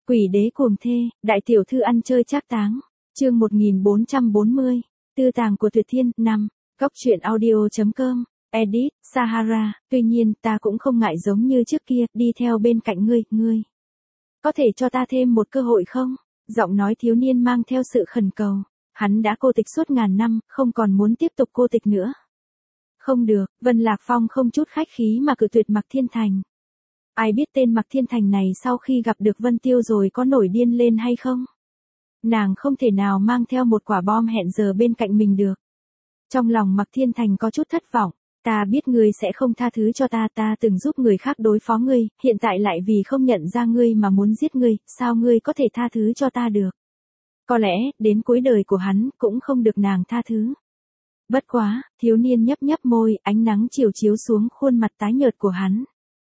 Quỷ đế cuồng thê, đại tiểu thư ăn chơi trác táng. Chương 1440. Tư tàng của Tuyệt Thiên. 5. Góc truyện audio.com. Edit, Sahara. Tuy nhiên, ta cũng không ngại giống như trước kia, đi theo bên cạnh ngươi. Có thể cho ta thêm một cơ hội không? Giọng nói thiếu niên mang theo sự khẩn cầu. Hắn đã cô tịch suốt ngàn năm, không còn muốn tiếp tục cô tịch nữa. Không được, Vân Lạc Phong không chút khách khí mà cự tuyệt Mạc Thiên Thành. Ai biết tên Mạc Thiên Thành này sau khi gặp được Vân Tiêu rồi có nổi điên lên hay không? Nàng không thể nào mang theo một quả bom hẹn giờ bên cạnh mình được. Trong lòng Mạc Thiên Thành có chút thất vọng. Ta biết ngươi sẽ không tha thứ cho ta từng giúp người khác đối phó ngươi, hiện tại lại vì không nhận ra ngươi mà muốn giết ngươi, sao ngươi có thể tha thứ cho ta được? Có lẽ, đến cuối đời của hắn, cũng không được nàng tha thứ. Bất quá, thiếu niên nhấp môi, ánh nắng chiều chiếu xuống khuôn mặt tái nhợt của hắn.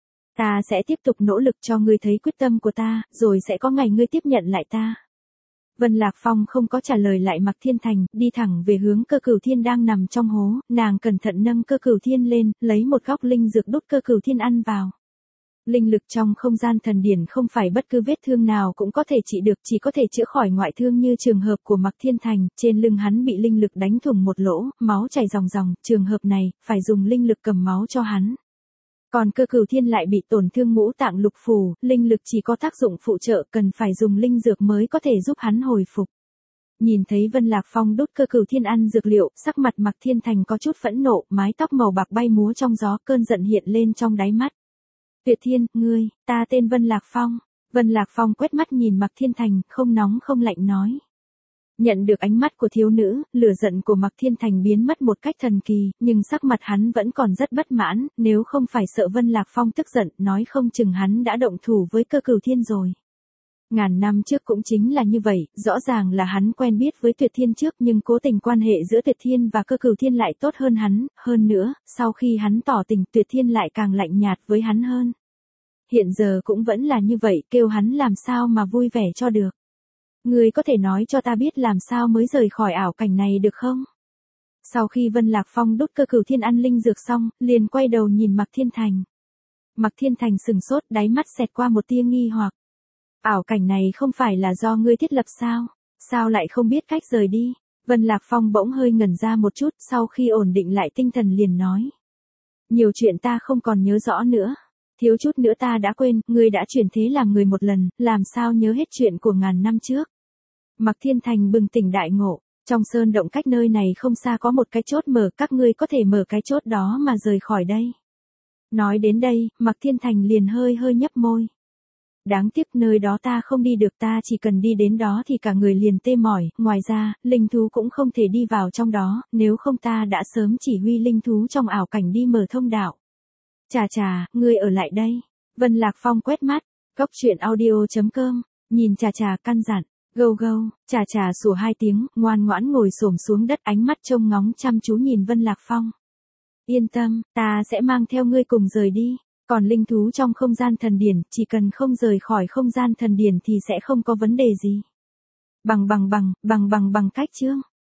Ta sẽ tiếp tục nỗ lực cho ngươi thấy quyết tâm của ta, rồi sẽ có ngày ngươi tiếp nhận lại ta. Vân Lạc Phong không có trả lời lại Mạc Thiên Thành, đi thẳng về hướng Cơ Cửu Thiên đang nằm trong hố, nàng cẩn thận nâng Cơ Cửu Thiên lên, lấy một góc linh dược đút Cơ Cửu Thiên ăn vào. Linh lực trong không gian thần điển không phải bất cứ vết thương nào cũng có thể trị được, chỉ có thể chữa khỏi ngoại thương như trường hợp của Mạc Thiên Thành, trên lưng hắn bị linh lực đánh thủng một lỗ, máu chảy ròng, trường hợp này, phải dùng linh lực cầm máu cho hắn. Còn Cơ Cửu Thiên lại bị tổn thương ngũ tạng lục phủ, linh lực chỉ có tác dụng phụ trợ, cần phải dùng linh dược mới có thể giúp hắn hồi phục. Nhìn thấy Vân Lạc Phong đút Cơ Cửu Thiên ăn dược liệu, sắc mặt Mạc Thiên Thành có chút phẫn nộ, mái tóc màu bạc bay múa trong gió, cơn giận hiện lên trong đáy mắt. Tuyệt Thiên, ngươi, ta tên Vân Lạc Phong. Vân Lạc Phong quét mắt nhìn Mạc Thiên Thành, không nóng không lạnh nói. Nhận được ánh mắt của thiếu nữ, lửa giận của Mạc Thiên Thành biến mất một cách thần kỳ, nhưng sắc mặt hắn vẫn còn rất bất mãn, nếu không phải sợ Vân Lạc Phong tức giận, nói không chừng hắn đã động thủ với Cơ Cửu Thiên rồi. Ngàn năm trước cũng chính là như vậy, rõ ràng là hắn quen biết với Tuyệt Thiên trước nhưng cố tình quan hệ giữa Tuyệt Thiên và Cơ Cửu Thiên lại tốt hơn hắn, hơn nữa, sau khi hắn tỏ tình Tuyệt Thiên lại càng lạnh nhạt với hắn hơn. Hiện giờ cũng vẫn là như vậy, kêu hắn làm sao mà vui vẻ cho được. Ngươi có thể nói cho ta biết làm sao mới rời khỏi ảo cảnh này được không? Sau khi Vân Lạc Phong đút Cơ Cửu Thiên ăn linh dược xong, liền quay đầu nhìn Mạc Thiên Thành. Mạc Thiên Thành sừng sốt, đáy mắt xẹt qua một tia nghi hoặc. Ảo cảnh này không phải là do ngươi thiết lập sao? Sao lại không biết cách rời đi? Vân Lạc Phong bỗng hơi ngẩn ra một chút, sau khi ổn định lại tinh thần liền nói. Nhiều chuyện ta không còn nhớ rõ nữa. Thiếu chút nữa ta đã quên, ngươi đã chuyển thế làm người một lần, làm sao nhớ hết chuyện của ngàn năm trước. Mạc Thiên Thành bừng tỉnh đại ngộ, trong sơn động cách nơi này không xa có một cái chốt mở, các ngươi có thể mở cái chốt đó mà rời khỏi đây. Nói đến đây, Mạc Thiên Thành liền hơi nhấp môi. Đáng tiếc nơi đó ta không đi được, ta chỉ cần đi đến đó thì cả người liền tê mỏi, ngoài ra, linh thú cũng không thể đi vào trong đó, nếu không ta đã sớm chỉ huy linh thú trong ảo cảnh đi mở thông đạo. Chà, ngươi ở lại đây. Vân Lạc Phong quét mắt, góc truyện audio.com, nhìn chà căn dặn, gâu, chà sủa hai tiếng, ngoan ngoãn ngồi xổm xuống đất, ánh mắt trông ngóng chăm chú nhìn Vân Lạc Phong. Yên tâm, ta sẽ mang theo ngươi cùng rời đi, còn linh thú trong không gian thần điển, chỉ cần không rời khỏi không gian thần điển thì sẽ không có vấn đề gì. Bằng cách chương.